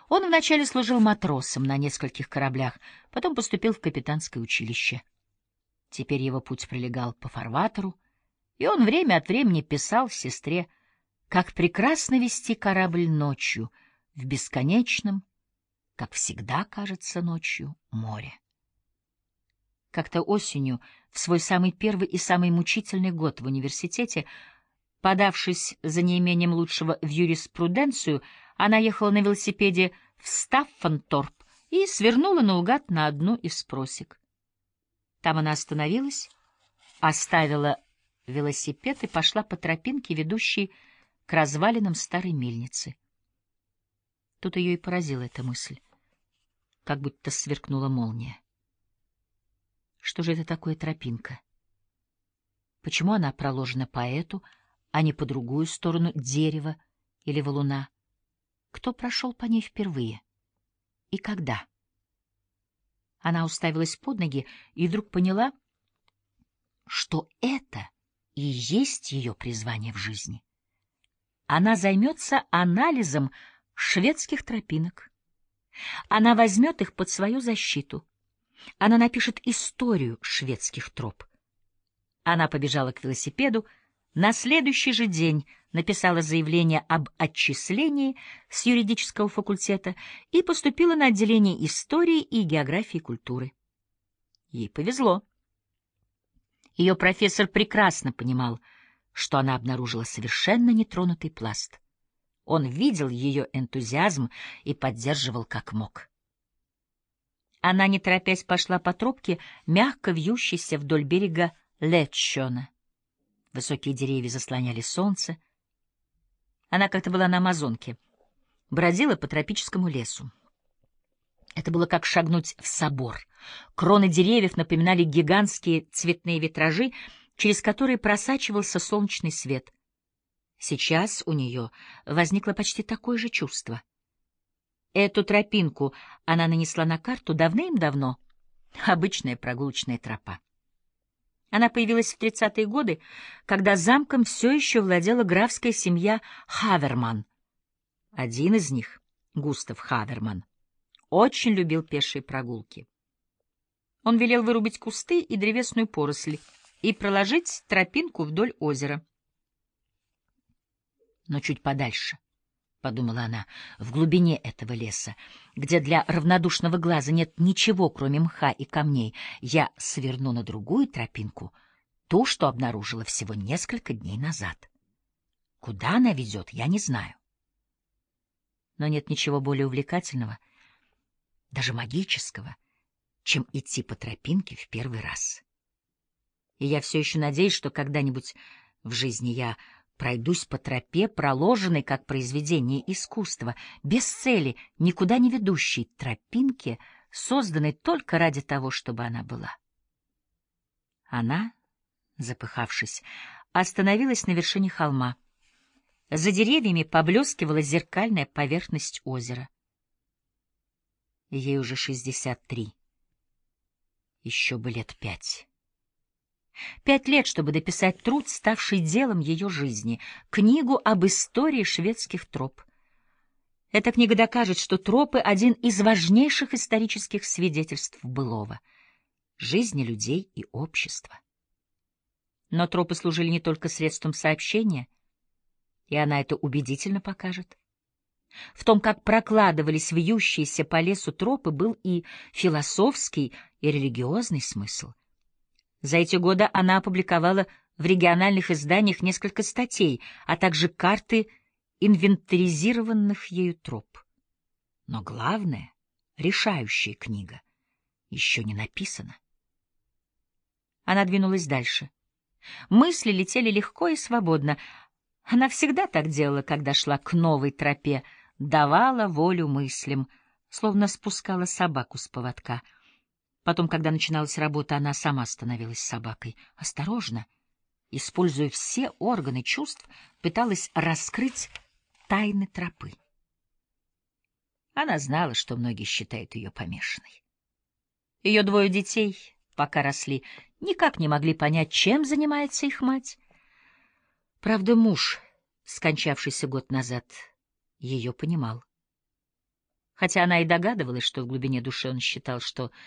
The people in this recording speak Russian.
Он вначале служил матросом на нескольких кораблях, потом поступил в капитанское училище. Теперь его путь пролегал по фарватеру, и он время от времени писал сестре, как прекрасно вести корабль ночью в бесконечном, как всегда кажется ночью, море. Как-то осенью, в свой самый первый и самый мучительный год в университете, подавшись за неимением лучшего в юриспруденцию, она ехала на велосипеде в Стаффанторп и свернула наугад на одну из просек. Там она остановилась, оставила велосипед и пошла по тропинке, ведущей к развалинам старой мельницы. Тут ее и поразила эта мысль, как будто сверкнула молния. Что же это такое тропинка? Почему она проложена по эту, а не по другую сторону дерева или валуна? Кто прошел по ней впервые? И когда? Она уставилась под ноги и вдруг поняла, что это и есть ее призвание в жизни. Она займется анализом шведских тропинок. Она возьмет их под свою защиту. Она напишет историю шведских троп. Она побежала к велосипеду, на следующий же день написала заявление об отчислении с юридического факультета и поступила на отделение истории и географии культуры. Ей повезло. Ее профессор прекрасно понимал, что она обнаружила совершенно нетронутый пласт. Он видел ее энтузиазм и поддерживал как мог. Она, не торопясь, пошла по тропке, мягко вьющейся вдоль берега Летчона. Высокие деревья заслоняли солнце. Она как-то была на Амазонке, бродила по тропическому лесу. Это было как шагнуть в собор. Кроны деревьев напоминали гигантские цветные витражи, через которые просачивался солнечный свет. Сейчас у нее возникло почти такое же чувство. Эту тропинку она нанесла на карту давным-давно. Обычная прогулочная тропа. Она появилась в 30-е годы, когда замком все еще владела графская семья Хаверман. Один из них, Густав Хаверман, очень любил пешие прогулки. Он велел вырубить кусты и древесную поросль и проложить тропинку вдоль озера. Но чуть подальше, — подумала она, — в глубине этого леса, где для равнодушного глаза нет ничего, кроме мха и камней, я сверну на другую тропинку, ту, что обнаружила всего несколько дней назад. Куда она ведет, я не знаю. Но нет ничего более увлекательного, даже магического, чем идти по тропинке в первый раз. И я все еще надеюсь, что когда-нибудь в жизни я пройдусь по тропе, проложенной как произведение искусства, без цели, никуда не ведущей тропинке, созданной только ради того, чтобы она была. Она, запыхавшись, остановилась на вершине холма. За деревьями поблескивала зеркальная поверхность озера. Ей уже 63. Еще бы лет 5. 5 лет, чтобы дописать труд, ставший делом ее жизни, книгу об истории шведских троп. Эта книга докажет, что тропы — один из важнейших исторических свидетельств былого, жизни людей и общества. Но тропы служили не только средством сообщения, и она это убедительно покажет. В том, как прокладывались вьющиеся по лесу тропы, был и философский, и религиозный смысл. За эти годы она опубликовала в региональных изданиях несколько статей, а также карты инвентаризированных ею троп. Но главное, решающая книга, еще не написана. Она двинулась дальше. Мысли летели легко и свободно. Она всегда так делала, когда шла к новой тропе, давала волю мыслям, словно спускала собаку с поводка. Потом, когда начиналась работа, она сама становилась собакой. Осторожно, используя все органы чувств, пыталась раскрыть тайны тропы. Она знала, что многие считают ее помешанной. Ее 2 детей, пока росли, никак не могли понять, чем занимается их мать. Правда, муж, скончавшийся год назад, ее понимал. хотя она и догадывалась, что в глубине души он считал, что